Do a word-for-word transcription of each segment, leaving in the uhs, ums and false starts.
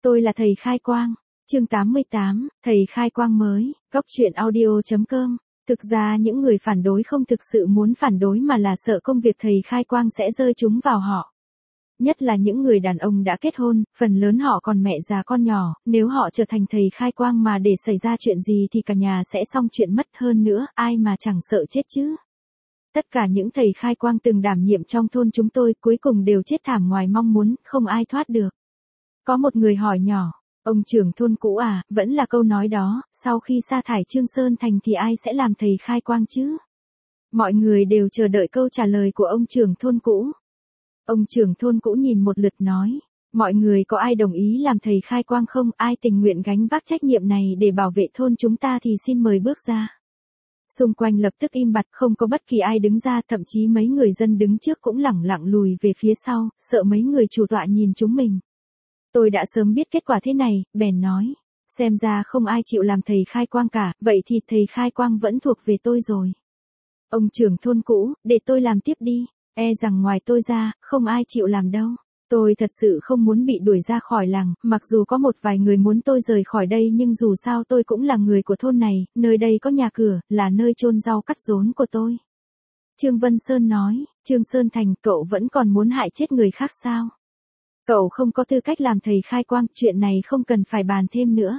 Tôi là thầy khai quang. Chương tám mươi tám, thầy khai quang mới, góc truyện audio chấm com. Thực ra những người phản đối không thực sự muốn phản đối mà là sợ công việc thầy khai quang sẽ rơi chúng vào họ. Nhất là những người đàn ông đã kết hôn, phần lớn họ còn mẹ già con nhỏ, nếu họ trở thành thầy khai quang mà để xảy ra chuyện gì thì cả nhà sẽ xong chuyện mất, hơn nữa, ai mà chẳng sợ chết chứ. Tất cả những thầy khai quang từng đảm nhiệm trong thôn chúng tôi cuối cùng đều chết thảm ngoài mong muốn, không ai thoát được. Có một người hỏi nhỏ, ông trưởng thôn cũ à, vẫn là câu nói đó, sau khi sa thải Trương Sơn Thành thì ai sẽ làm thầy khai quang chứ? Mọi người đều chờ đợi câu trả lời của ông trưởng thôn cũ. Ông trưởng thôn cũ nhìn một lượt nói, mọi người có ai đồng ý làm thầy khai quang không? Ai tình nguyện gánh vác trách nhiệm này để bảo vệ thôn chúng ta thì xin mời bước ra. Xung quanh lập tức im bặt, không có bất kỳ ai đứng ra, thậm chí mấy người dân đứng trước cũng lẳng lặng lùi về phía sau, sợ mấy người chủ tọa nhìn chúng mình. Tôi đã sớm biết kết quả thế này, bèn nói, xem ra không ai chịu làm thầy khai quang cả, vậy thì thầy khai quang vẫn thuộc về tôi rồi. Ông trưởng thôn cũ, để tôi làm tiếp đi, e rằng ngoài tôi ra, không ai chịu làm đâu. Tôi thật sự không muốn bị đuổi ra khỏi làng, mặc dù có một vài người muốn tôi rời khỏi đây nhưng dù sao tôi cũng là người của thôn này, nơi đây có nhà cửa, là nơi chôn rau cắt rốn của tôi. Trương Vân Sơn nói, Trương Sơn Thành, cậu vẫn còn muốn hại chết người khác sao? Cậu không có tư cách làm thầy khai quang, chuyện này không cần phải bàn thêm nữa.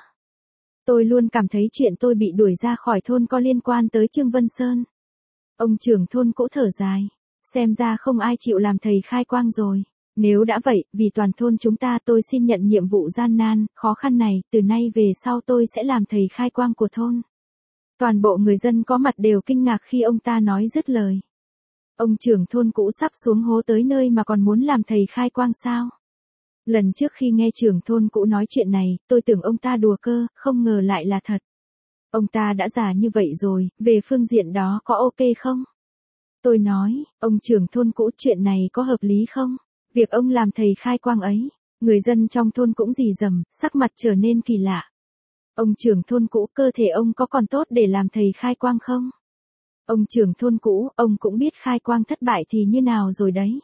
Tôi luôn cảm thấy chuyện tôi bị đuổi ra khỏi thôn có liên quan tới Trương Vân Sơn. Ông trưởng thôn cũ thở dài, xem ra không ai chịu làm thầy khai quang rồi. Nếu đã vậy, vì toàn thôn chúng ta tôi xin nhận nhiệm vụ gian nan, khó khăn này, từ nay về sau tôi sẽ làm thầy khai quang của thôn. Toàn bộ người dân có mặt đều kinh ngạc khi ông ta nói dứt lời. Ông trưởng thôn cũ sắp xuống hố tới nơi mà còn muốn làm thầy khai quang sao? Lần trước khi nghe trưởng thôn cũ nói chuyện này, tôi tưởng ông ta đùa cơ, không ngờ lại là thật. Ông ta đã già như vậy rồi, về phương diện đó có ok không? Tôi nói, ông trưởng thôn cũ, chuyện này có hợp lý không? Việc ông làm thầy khai quang ấy, người dân trong thôn cũng rì rầm, sắc mặt trở nên kỳ lạ. Ông trưởng thôn cũ, cơ thể ông có còn tốt để làm thầy khai quang không? Ông trưởng thôn cũ, ông cũng biết khai quang thất bại thì như nào rồi đấy.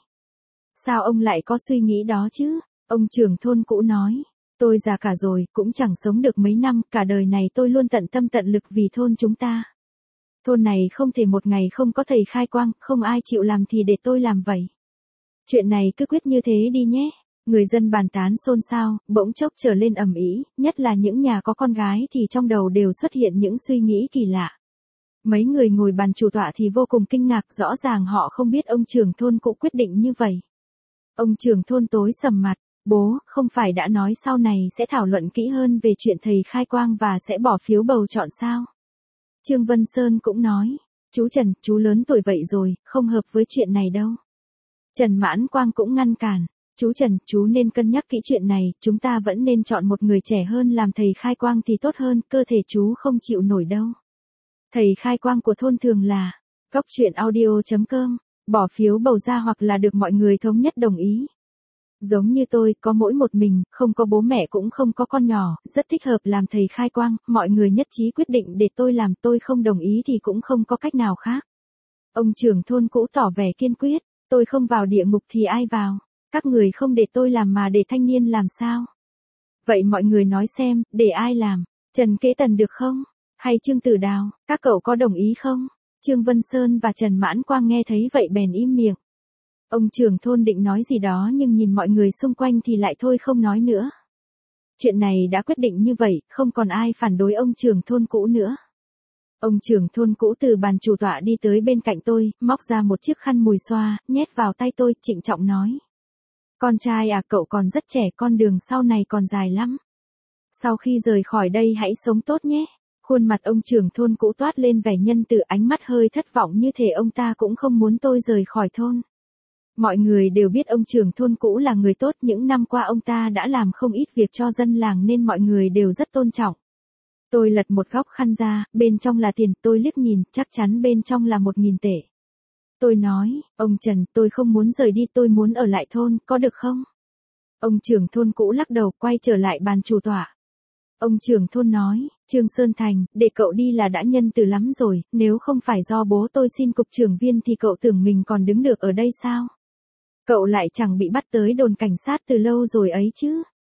Sao ông lại có suy nghĩ đó chứ? Ông trưởng thôn cũ nói, tôi già cả rồi, cũng chẳng sống được mấy năm, cả đời này tôi luôn tận tâm tận lực vì thôn chúng ta. Thôn này không thể một ngày không có thầy khai quang, không ai chịu làm thì để tôi làm vậy. Chuyện này cứ quyết như thế đi nhé. Người dân bàn tán xôn xao, bỗng chốc trở lên ầm ĩ, nhất là những nhà có con gái thì trong đầu đều xuất hiện những suy nghĩ kỳ lạ. Mấy người ngồi bàn chủ tọa thì vô cùng kinh ngạc, rõ ràng họ không biết ông trưởng thôn cũng quyết định như vậy. Ông trưởng thôn tối sầm mặt, bố, không phải đã nói sau này sẽ thảo luận kỹ hơn về chuyện thầy khai quang và sẽ bỏ phiếu bầu chọn sao? Trương Vân Sơn cũng nói, chú Trần, chú lớn tuổi vậy rồi, không hợp với chuyện này đâu. Trần Mãn Quang cũng ngăn cản, chú Trần, chú nên cân nhắc kỹ chuyện này, chúng ta vẫn nên chọn một người trẻ hơn làm thầy khai quang thì tốt hơn, cơ thể chú không chịu nổi đâu. Thầy khai quang của thôn thường là, góc truyện audio chấm com, bỏ phiếu bầu ra hoặc là được mọi người thống nhất đồng ý. Giống như tôi, có mỗi một mình, không có bố mẹ cũng không có con nhỏ, rất thích hợp làm thầy khai quang, mọi người nhất trí quyết định để tôi làm, tôi không đồng ý thì cũng không có cách nào khác. Ông trưởng thôn cũ tỏ vẻ kiên quyết, tôi không vào địa ngục thì ai vào, các người không để tôi làm mà để thanh niên làm sao? Vậy mọi người nói xem, để ai làm, Trần Kế Tần được không? Hay Trương Tử Đào, các cậu có đồng ý không? Trương Vân Sơn và Trần Mãn Quang nghe thấy vậy bèn im miệng. Ông trưởng thôn định nói gì đó nhưng nhìn mọi người xung quanh thì lại thôi không nói nữa. Chuyện này đã quyết định như vậy, không còn ai phản đối ông trưởng thôn cũ nữa. Ông trưởng thôn cũ từ bàn chủ tọa đi tới bên cạnh tôi, móc ra một chiếc khăn mùi xoa, nhét vào tay tôi, trịnh trọng nói. Con trai à, cậu còn rất trẻ, con đường sau này còn dài lắm. Sau khi rời khỏi đây hãy sống tốt nhé. Khuôn mặt ông trưởng thôn cũ toát lên vẻ nhân từ, ánh mắt hơi thất vọng như thể ông ta cũng không muốn tôi rời khỏi thôn. Mọi người đều biết ông trưởng thôn cũ là người tốt, những năm qua ông ta đã làm không ít việc cho dân làng nên mọi người đều rất tôn trọng. Tôi lật một góc khăn ra, bên trong là tiền, tôi liếc nhìn, chắc chắn bên trong là một nghìn tệ. Tôi nói, ông Trần, tôi không muốn rời đi, tôi muốn ở lại thôn, có được không? Ông trưởng thôn cũ lắc đầu, quay trở lại bàn chủ tọa. Ông trưởng thôn nói, Trương Sơn Thành, để cậu đi là đã nhân từ lắm rồi, nếu không phải do bố tôi xin cục trưởng viên thì cậu tưởng mình còn đứng được ở đây sao? Cậu lại chẳng bị bắt tới đồn cảnh sát từ lâu rồi ấy chứ.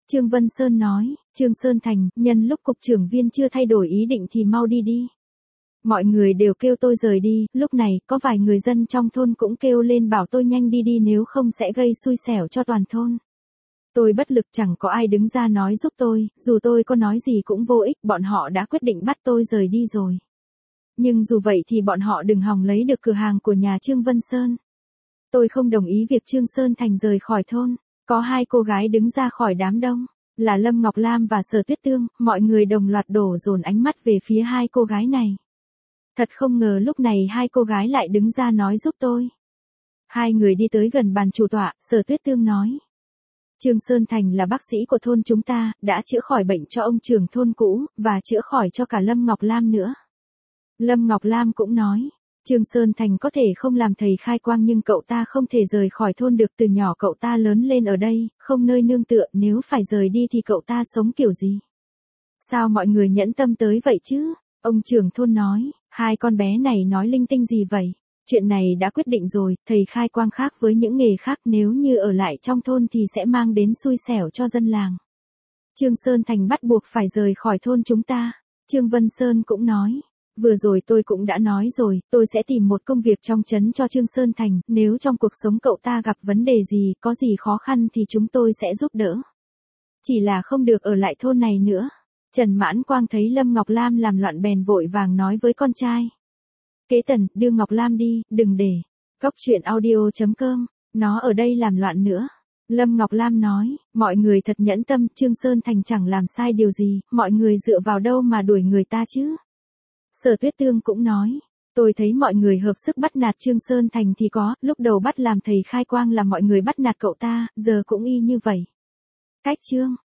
Trương Vân Sơn nói, Trương Sơn Thành, nhân lúc cục trưởng viên chưa thay đổi ý định thì mau đi đi. Mọi người đều kêu tôi rời đi, lúc này có vài người dân trong thôn cũng kêu lên bảo tôi nhanh đi đi nếu không sẽ gây xui xẻo cho toàn thôn. Tôi bất lực chẳng có ai đứng ra nói giúp tôi, dù tôi có nói gì cũng vô ích, bọn họ đã quyết định bắt tôi rời đi rồi. Nhưng dù vậy thì bọn họ đừng hòng lấy được cửa hàng của nhà Trương Vân Sơn. Tôi không đồng ý việc Trương Sơn Thành rời khỏi thôn. Có hai cô gái đứng ra khỏi đám đông, là Lâm Ngọc Lam và Sở Tuyết Tương, mọi người đồng loạt đổ dồn ánh mắt về phía hai cô gái này. Thật không ngờ lúc này hai cô gái lại đứng ra nói giúp tôi. Hai người đi tới gần bàn chủ tọa, Sở Tuyết Tương nói. Trương Sơn Thành là bác sĩ của thôn chúng ta, đã chữa khỏi bệnh cho ông trưởng thôn cũ, và chữa khỏi cho cả Lâm Ngọc Lam nữa. Lâm Ngọc Lam cũng nói. Trương Sơn Thành có thể không làm thầy khai quang nhưng cậu ta không thể rời khỏi thôn được, từ nhỏ cậu ta lớn lên ở đây, không nơi nương tựa, nếu phải rời đi thì cậu ta sống kiểu gì? Sao mọi người nhẫn tâm tới vậy chứ? Ông trưởng thôn nói, hai con bé này nói linh tinh gì vậy? Chuyện này đã quyết định rồi, thầy khai quang khác với những nghề khác, nếu như ở lại trong thôn thì sẽ mang đến xui xẻo cho dân làng. Trương Sơn Thành bắt buộc phải rời khỏi thôn chúng ta. Trương Vân Sơn cũng nói. Vừa rồi tôi cũng đã nói rồi, tôi sẽ tìm một công việc trong trấn cho Trương Sơn Thành, nếu trong cuộc sống cậu ta gặp vấn đề gì, có gì khó khăn thì chúng tôi sẽ giúp đỡ. Chỉ là không được ở lại thôn này nữa. Trần Mãn Quang thấy Lâm Ngọc Lam làm loạn bèn vội vàng nói với con trai. Kế Tần, đưa Ngọc Lam đi, đừng để. Cóc truyện audio chấm com, nó ở đây làm loạn nữa. Lâm Ngọc Lam nói, mọi người thật nhẫn tâm, Trương Sơn Thành chẳng làm sai điều gì, mọi người dựa vào đâu mà đuổi người ta chứ? Sở Tuyết Tương cũng nói, tôi thấy mọi người hợp sức bắt nạt Trương Sơn Thành thì có, lúc đầu bắt làm thầy khai quang là mọi người bắt nạt cậu ta, giờ cũng y như vậy. Cách Trương